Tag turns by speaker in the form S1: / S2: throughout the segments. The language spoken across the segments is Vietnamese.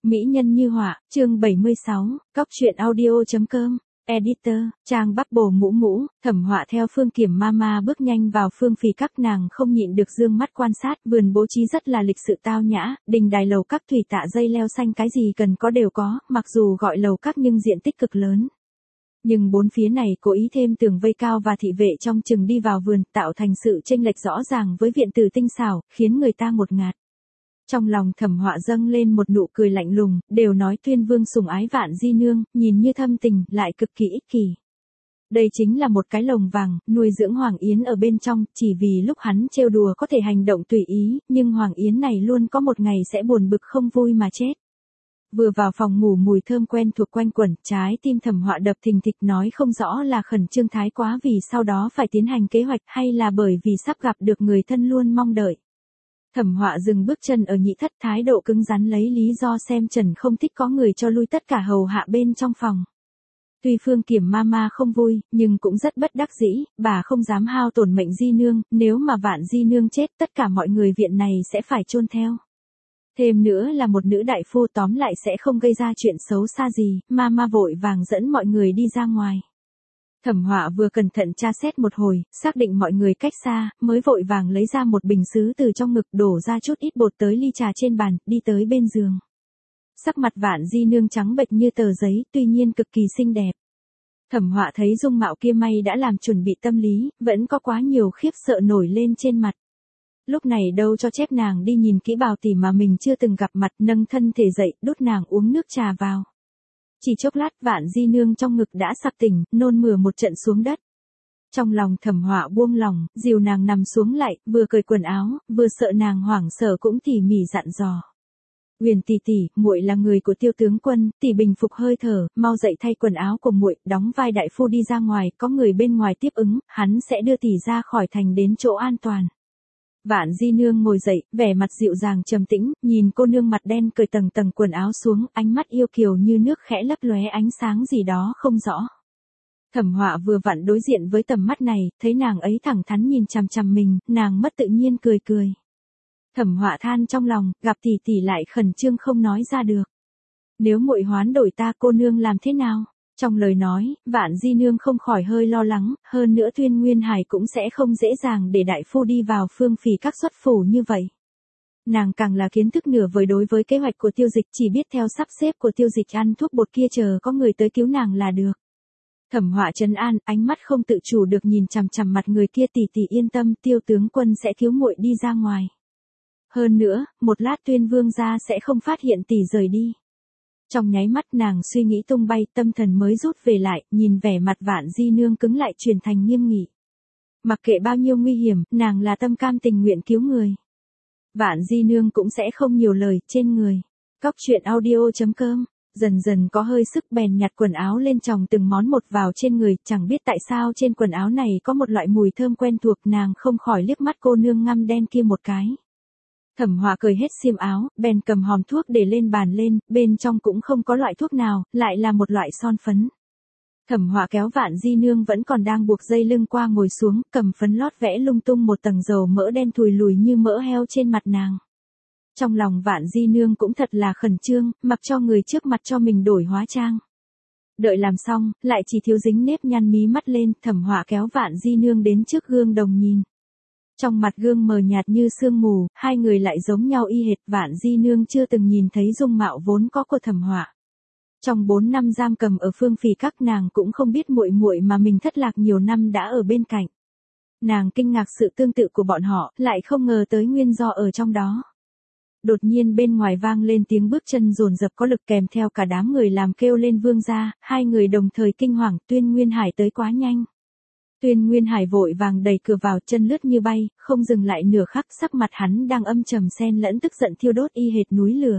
S1: Mỹ nhân như họa, chương 76, Cóc truyện audio.com, Editor, trang Bubble mũ mũ, Thẩm Họa theo Phương Kiểm Mama bước nhanh vào Phương Phì các nàng không nhịn được dương mắt quan sát, vườn bố trí rất là lịch sự tao nhã, đình đài lầu các thủy tạ dây leo xanh cái gì cần có đều có, mặc dù gọi lầu các nhưng diện tích cực lớn. Nhưng bốn phía này cố ý thêm tường vây cao và thị vệ trong chừng đi vào vườn, tạo thành sự chênh lệch rõ ràng với viện tử tinh xảo, khiến người ta ngột ngạt. Trong lòng Thẩm Họa dâng lên một nụ cười lạnh lùng, đều nói Tuyên Vương sủng ái Vạn Di Nương, nhìn như thâm tình, lại cực kỳ ích kỷ. Đây chính là một cái lồng vàng, nuôi dưỡng Hoàng Yến ở bên trong, chỉ vì lúc hắn trêu đùa có thể hành động tùy ý, nhưng Hoàng Yến này luôn có một ngày sẽ buồn bực không vui mà chết. Vừa vào phòng ngủ mùi thơm quen thuộc quanh quẩn, trái tim Thẩm Họa đập thình thịch, nói không rõ là khẩn trương thái quá vì sau đó phải tiến hành kế hoạch hay là bởi vì sắp gặp được người thân luôn mong đợi. Thẩm Họa dừng bước chân ở nhị thất, thái độ cứng rắn lấy lý do xem Trần không thích có người cho lui tất cả hầu hạ bên trong phòng. Tuy Phương Kiểm Mama không vui, nhưng cũng rất bất đắc dĩ, bà không dám hao tổn mệnh Di Nương, nếu mà Vạn Di Nương chết tất cả mọi người viện này sẽ phải chôn theo. Thêm nữa là một nữ đại phu, tóm lại sẽ không gây ra chuyện xấu xa gì, Mama vội vàng dẫn mọi người đi ra ngoài. Thẩm Họa vừa cẩn thận tra xét một hồi, xác định mọi người cách xa, mới vội vàng lấy ra một bình sứ từ trong ngực, đổ ra chút ít bột tới ly trà trên bàn, đi tới bên giường. Sắc mặt Vạn Di Nương trắng bệch như tờ giấy, tuy nhiên cực kỳ xinh đẹp. Thẩm Họa thấy dung mạo kia may đã làm chuẩn bị tâm lý, vẫn có quá nhiều khiếp sợ nổi lên trên mặt. Lúc này đâu cho chép nàng đi nhìn kỹ bào tỷ mà mình chưa từng gặp mặt, nâng thân thể dậy, đút nàng uống nước trà vào. Chỉ chốc lát Vạn Di Nương trong ngực đã sặc tỉnh, nôn mửa một trận xuống đất. Trong lòng Thẩm Họa buông lòng, dìu nàng nằm xuống lại, vừa cởi quần áo, vừa sợ nàng hoảng sợ cũng tỉ mỉ dặn dò. Huyền tỷ tỷ, muội là người của Tiêu tướng quân, tỷ bình phục hơi thở, mau dậy thay quần áo của muội, đóng vai đại phu đi ra ngoài, có người bên ngoài tiếp ứng, hắn sẽ đưa tỷ ra khỏi thành đến chỗ an toàn. Vạn Di Nương ngồi dậy, vẻ mặt dịu dàng trầm tĩnh, nhìn cô nương mặt đen cởi tầng tầng quần áo xuống, ánh mắt yêu kiều như nước khẽ lấp lóe ánh sáng gì đó không rõ. Thẩm Họa vừa vặn đối diện với tầm mắt này, thấy nàng ấy thẳng thắn nhìn chằm chằm mình, nàng mất tự nhiên cười cười. Thẩm Họa than trong lòng, gặp tỷ tỷ lại khẩn trương không nói ra được. Nếu muội hoán đổi ta, cô nương làm thế nào? Trong lời nói, Vạn Di Nương không khỏi hơi lo lắng, hơn nữa Tuyên Nguyên Hải cũng sẽ không dễ dàng để đại phu đi vào Phương Phì các xuất phủ như vậy. Nàng càng là kiến thức nửa vời đối với kế hoạch của Tiêu Dịch, chỉ biết theo sắp xếp của Tiêu Dịch ăn thuốc bột kia chờ có người tới cứu nàng là được. Thẩm Họa trấn an, ánh mắt không tự chủ được nhìn chằm chằm mặt người kia, tỷ tỷ yên tâm, Tiêu tướng quân sẽ cứu muội đi ra ngoài. Hơn nữa, một lát Tuyên Vương gia sẽ không phát hiện tỷ rời đi. Trong nháy mắt nàng suy nghĩ tung bay, tâm thần mới rút về lại, nhìn vẻ mặt Vạn Di Nương cứng lại chuyển thành nghiêm nghị. Mặc kệ bao nhiêu nguy hiểm, nàng là tâm cam tình nguyện cứu người. Vạn Di Nương cũng sẽ không nhiều lời, trên người. Cóc truyện audio.com, dần dần có hơi sức bèn nhặt quần áo lên chồng từng món một vào trên người, chẳng biết tại sao trên quần áo này có một loại mùi thơm quen thuộc, nàng không khỏi liếc mắt cô nương ngăm đen kia một cái. Thẩm Họa cởi hết xiêm áo, bèn cầm hòm thuốc để lên bàn lên, bên trong cũng không có loại thuốc nào, lại là một loại son phấn. Thẩm Họa kéo Vạn Di Nương vẫn còn đang buộc dây lưng qua ngồi xuống, cầm phấn lót vẽ lung tung một tầng dầu mỡ đen thùi lùi như mỡ heo trên mặt nàng. Trong lòng Vạn Di Nương cũng thật là khẩn trương, mặc cho người trước mặt cho mình đổi hóa trang. Đợi làm xong, lại chỉ thiếu dính nếp nhăn mí mắt lên, Thẩm Họa kéo Vạn Di Nương đến trước gương đồng nhìn. Trong mặt gương mờ nhạt như sương mù, hai người lại giống nhau y hệt, Vạn Di Nương chưa từng nhìn thấy dung mạo vốn có của Thẩm Họa. Trong 4 năm giam cầm ở Phương Phì các, nàng cũng không biết muội muội mà mình thất lạc nhiều năm đã ở bên cạnh. Nàng kinh ngạc sự tương tự của bọn họ, lại không ngờ tới nguyên do ở trong đó. Đột nhiên bên ngoài vang lên tiếng bước chân dồn dập có lực, kèm theo cả đám người làm kêu lên vương gia, hai người đồng thời kinh hoàng, Tuyên Nguyên Hải tới quá nhanh. Tuyên Nguyên Hải vội vàng đẩy cửa vào, chân lướt như bay, không dừng lại nửa khắc, sắc mặt hắn đang âm trầm xen lẫn tức giận thiêu đốt y hệt núi lửa.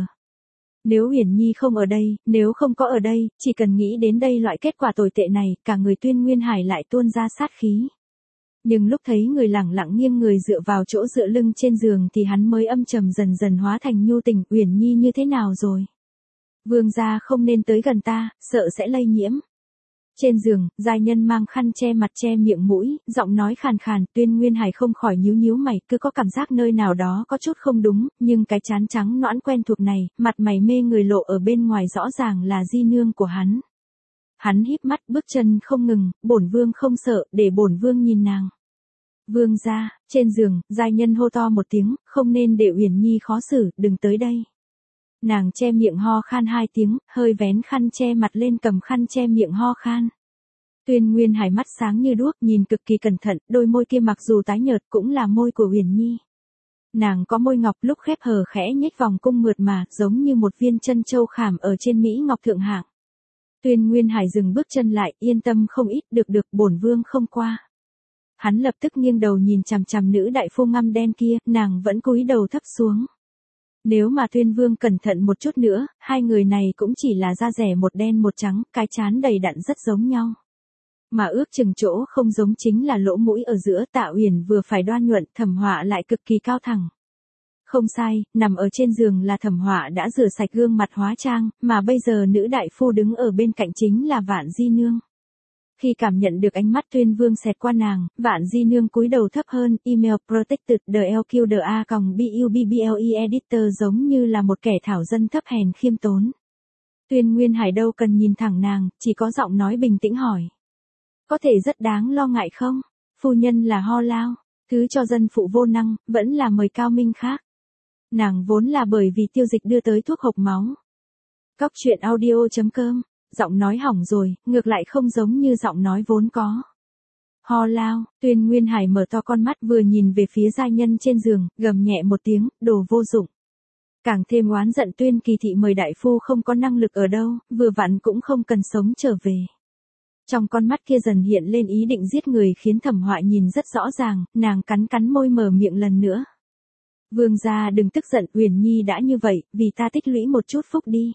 S1: Nếu Uyển Nhi không ở đây, nếu không có ở đây, chỉ cần nghĩ đến đây loại kết quả tồi tệ này, cả người Tuyên Nguyên Hải lại tuôn ra sát khí. Nhưng lúc thấy người lẳng lặng nghiêng người dựa vào chỗ dựa lưng trên giường thì hắn mới âm trầm dần dần hóa thành nhu tình, Uyển Nhi như thế nào rồi? Vương gia không nên tới gần ta, sợ sẽ lây nhiễm. Trên giường, giai nhân mang khăn che mặt che miệng mũi, giọng nói khàn khàn, Tuyên Nguyên Hải không khỏi nhíu nhíu mày, cứ có cảm giác nơi nào đó có chút không đúng, nhưng cái trán trắng nõn quen thuộc này, mặt mày mê người lộ ở bên ngoài rõ ràng là di nương của hắn. Hắn híp mắt, bước chân không ngừng, bổn vương không sợ, để bổn vương nhìn nàng. Vương gia, trên giường, giai nhân hô to một tiếng, không nên để Uyển Nhi khó xử, đừng tới đây. Nàng che miệng ho khan 2 tiếng, hơi vén khăn che mặt lên cầm khăn che miệng ho khan. Tuyên Nguyên Hải mắt sáng như đuốc nhìn cực kỳ cẩn thận, đôi môi kia mặc dù tái nhợt cũng là môi của Uyển Nhi. Nàng có môi ngọc lúc khép hờ khẽ nhếch vòng cung mượt mà, giống như một viên chân châu khảm ở trên mỹ ngọc thượng hạng. Tuyên Nguyên Hải dừng bước chân lại, yên tâm không ít, được, bổn vương không qua. Hắn lập tức nghiêng đầu nhìn chằm chằm nữ đại phu ngăm đen kia, nàng vẫn cúi đầu thấp xuống. Nếu mà Tuyên Vương cẩn thận một chút nữa, hai người này cũng chỉ là da rẻ một đen một trắng, cái trán đầy đặn rất giống nhau. Mà ước chừng chỗ không giống chính là lỗ mũi ở giữa. Tạ Uyển vừa phải đoan nhuận, Thẩm Họa lại cực kỳ cao thẳng. Không sai, nằm ở trên giường là Thẩm Họa đã rửa sạch gương mặt hóa trang, mà bây giờ nữ đại phu đứng ở bên cạnh chính là Vạn Di Nương. Khi cảm nhận được ánh mắt Tuyên Vương xẹt qua nàng, Vạn Di Nương cúi đầu thấp hơn, email protected DLQDA-BUBBLE editor giống như là một kẻ thảo dân thấp hèn khiêm tốn. Tuyên Nguyên Hải đâu cần nhìn thẳng nàng, chỉ có giọng nói bình tĩnh hỏi. Có thể rất đáng lo ngại không? Phu nhân là ho lao, thứ cho dân phụ vô năng, vẫn là mời cao minh khác. Nàng vốn là bởi vì Tiêu Dịch đưa tới thuốc hộc máu. Cóc truyện audio.com, giọng nói hỏng rồi, ngược lại không giống như giọng nói vốn có. Ho lao, Tuyên Nguyên Hải mở to con mắt vừa nhìn về phía giai nhân trên giường, gầm nhẹ một tiếng, đồ vô dụng. Càng thêm oán giận Tuyên Kỳ thị mời đại phu không có năng lực ở đâu, vừa vặn cũng không cần sống trở về. Trong con mắt kia dần hiện lên ý định giết người khiến Thẩm Họa nhìn rất rõ ràng, nàng cắn môi mở miệng lần nữa. Vương gia đừng tức giận, Uyển Nhi đã như vậy, vì ta tích lũy một chút phúc đi.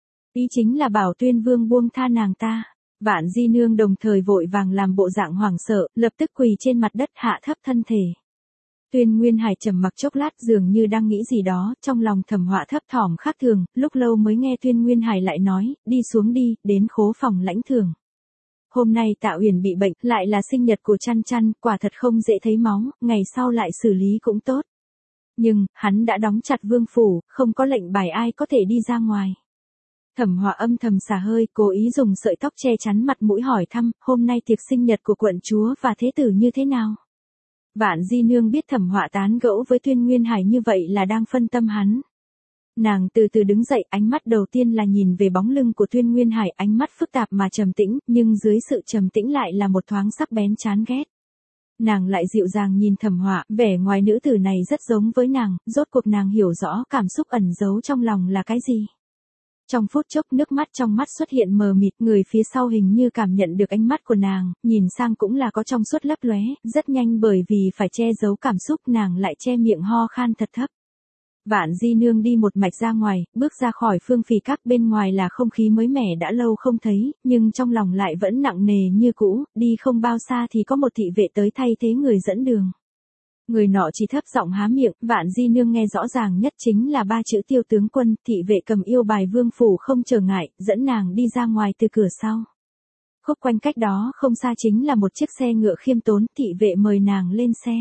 S1: Ý chính là bảo Tuyên Vương buông tha nàng ta. Vạn Di Nương đồng thời vội vàng làm bộ dạng hoảng sợ, lập tức quỳ trên mặt đất hạ thấp thân thể. Tuyên Nguyên Hải trầm mặc chốc lát dường như đang nghĩ gì đó, trong lòng Thẩm Họa thấp thỏm khác thường, lúc lâu mới nghe Tuyên Nguyên Hải lại nói, đi xuống đi, đến khố phòng lãnh thưởng. Hôm nay Tạ Uyển bị bệnh, lại là sinh nhật của Chăn Chăn, quả thật không dễ thấy máu, ngày sau lại xử lý cũng tốt. Nhưng, hắn đã đóng chặt vương phủ, không có lệnh bài ai có thể đi ra ngoài. Thẩm Họa âm thầm xả hơi, cố ý dùng sợi tóc che chắn mặt mũi hỏi thăm, hôm nay tiệc sinh nhật của quận chúa và thế tử như thế nào? Vạn Di Nương biết Thẩm Họa tán gẫu với Tuyên Nguyên Hải như vậy là đang phân tâm hắn. Nàng từ từ đứng dậy, ánh mắt đầu tiên là nhìn về bóng lưng của Tuyên Nguyên Hải, ánh mắt phức tạp mà trầm tĩnh, nhưng dưới sự trầm tĩnh lại là một thoáng sắc bén chán ghét. Nàng lại dịu dàng nhìn Thẩm Họa, vẻ ngoài nữ tử này rất giống với nàng, rốt cuộc nàng hiểu rõ cảm xúc ẩn giấu trong lòng là cái gì. Trong phút chốc nước mắt trong mắt xuất hiện mờ mịt, người phía sau hình như cảm nhận được ánh mắt của nàng, nhìn sang cũng là có trong suốt lấp lóe, rất nhanh bởi vì phải che giấu cảm xúc nàng lại che miệng ho khan thật thấp. Vạn Di Nương đi một mạch ra ngoài, bước ra khỏi Phương Phì Các, bên ngoài là không khí mới mẻ đã lâu không thấy, nhưng trong lòng lại vẫn nặng nề như cũ, đi không bao xa thì có một thị vệ tới thay thế người dẫn đường. Người nọ chỉ thấp giọng há miệng, Vạn Di Nương nghe rõ ràng nhất chính là 3 chữ Tiêu tướng quân, thị vệ cầm yêu bài vương phủ không trở ngại, dẫn nàng đi ra ngoài từ cửa sau. Khúc quanh cách đó không xa chính là một chiếc xe ngựa khiêm tốn, thị vệ mời nàng lên xe.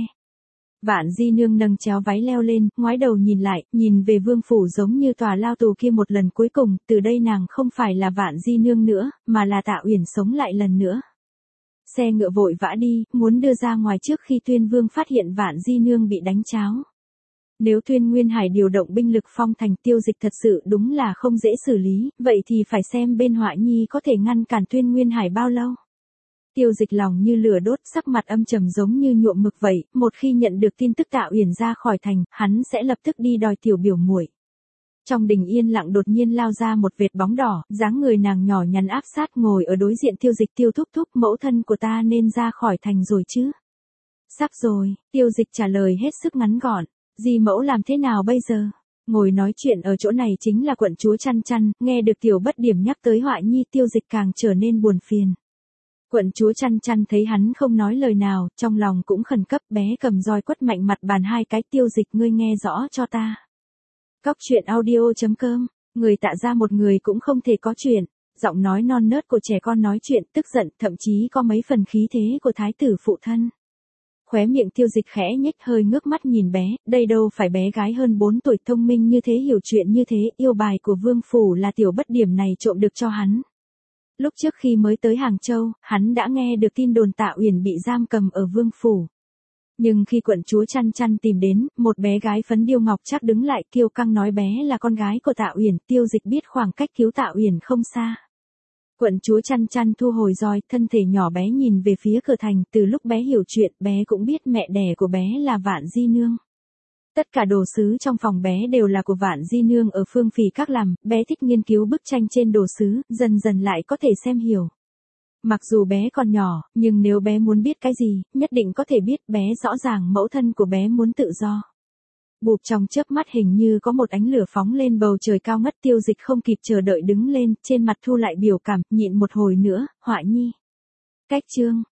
S1: Vạn Di Nương nâng chéo váy leo lên, ngoái đầu nhìn lại, nhìn về vương phủ giống như tòa lao tù kia một lần cuối cùng, từ đây nàng không phải là Vạn Di Nương nữa, mà là Tạ Uyển sống lại lần nữa. Xe ngựa vội vã đi, muốn đưa ra ngoài trước khi Tuyên Vương phát hiện Vạn Di Nương bị đánh cháo. Nếu Tuyên Nguyên Hải điều động binh lực phong thành, Tiêu Dịch thật sự đúng là không dễ xử lý, vậy thì phải xem bên Họa Nhi có thể ngăn cản Tuyên Nguyên Hải bao lâu. Tiêu Dịch lòng như lửa đốt, sắc mặt âm trầm giống như nhuộm mực vậy, một khi nhận được tin tức Tạ Uyển ra khỏi thành, hắn sẽ lập tức đi đòi tiểu biểu muội. Trong đình yên lặng đột nhiên lao ra một vệt bóng đỏ, dáng người nàng nhỏ nhắn áp sát ngồi ở đối diện Tiêu Dịch. Tiêu thúc thúc, mẫu thân của ta nên ra khỏi thành rồi chứ? Sắp rồi, Tiêu Dịch trả lời hết sức ngắn gọn. Di mẫu làm thế nào bây giờ? Ngồi nói chuyện ở chỗ này chính là quận chúa Chăn Chăn, nghe được Tiểu Bất Điểm nhắc tới Họa Nhi, Tiêu Dịch càng trở nên buồn phiền. Quận chúa Chăn Chăn thấy hắn không nói lời nào, trong lòng cũng khẩn cấp, bé cầm roi quất mạnh mặt bàn 2 cái. Tiêu Dịch, ngươi nghe rõ cho ta. Cóc truyện audio.com, người Tạ ra một người cũng không thể có chuyện. Giọng nói non nớt của trẻ con nói chuyện tức giận, thậm chí có mấy phần khí thế của thái tử phụ thân. Khóe miệng Tiêu Dịch khẽ nhếch, hơi ngước mắt nhìn bé, đây đâu phải bé gái hơn 4 tuổi thông minh như thế, hiểu chuyện như thế, yêu bài của vương phủ là tiểu bất điểm này trộm được cho hắn. Lúc trước khi mới tới Hàng Châu, hắn đã nghe được tin đồn Tạ Uyển bị giam cầm ở vương phủ. Nhưng khi quận chúa Chăn Chăn tìm đến, một bé gái phấn điêu ngọc trác đứng lại kiêu căng nói bé là con gái của Tạ Uyển, Tiêu Dịch biết khoảng cách cứu Tạ Uyển không xa. Quận chúa Chăn Chăn thu hồi roi, thân thể nhỏ bé nhìn về phía cửa thành, từ lúc bé hiểu chuyện, bé cũng biết mẹ đẻ của bé là Vạn Di Nương. Tất cả đồ sứ trong phòng bé đều là của Vạn Di Nương ở Phương Phì Các làm, bé thích nghiên cứu bức tranh trên đồ sứ, dần dần lại có thể xem hiểu. Mặc dù bé còn nhỏ, nhưng nếu bé muốn biết cái gì, nhất định có thể biết, bé rõ ràng mẫu thân của bé muốn tự do. Bụp, trong chớp mắt hình như có một ánh lửa phóng lên bầu trời cao ngất, Tiêu Dịch không kịp chờ đợi đứng lên, trên mặt thu lại biểu cảm, nhịn một hồi nữa, Họa Nhi. Cách chương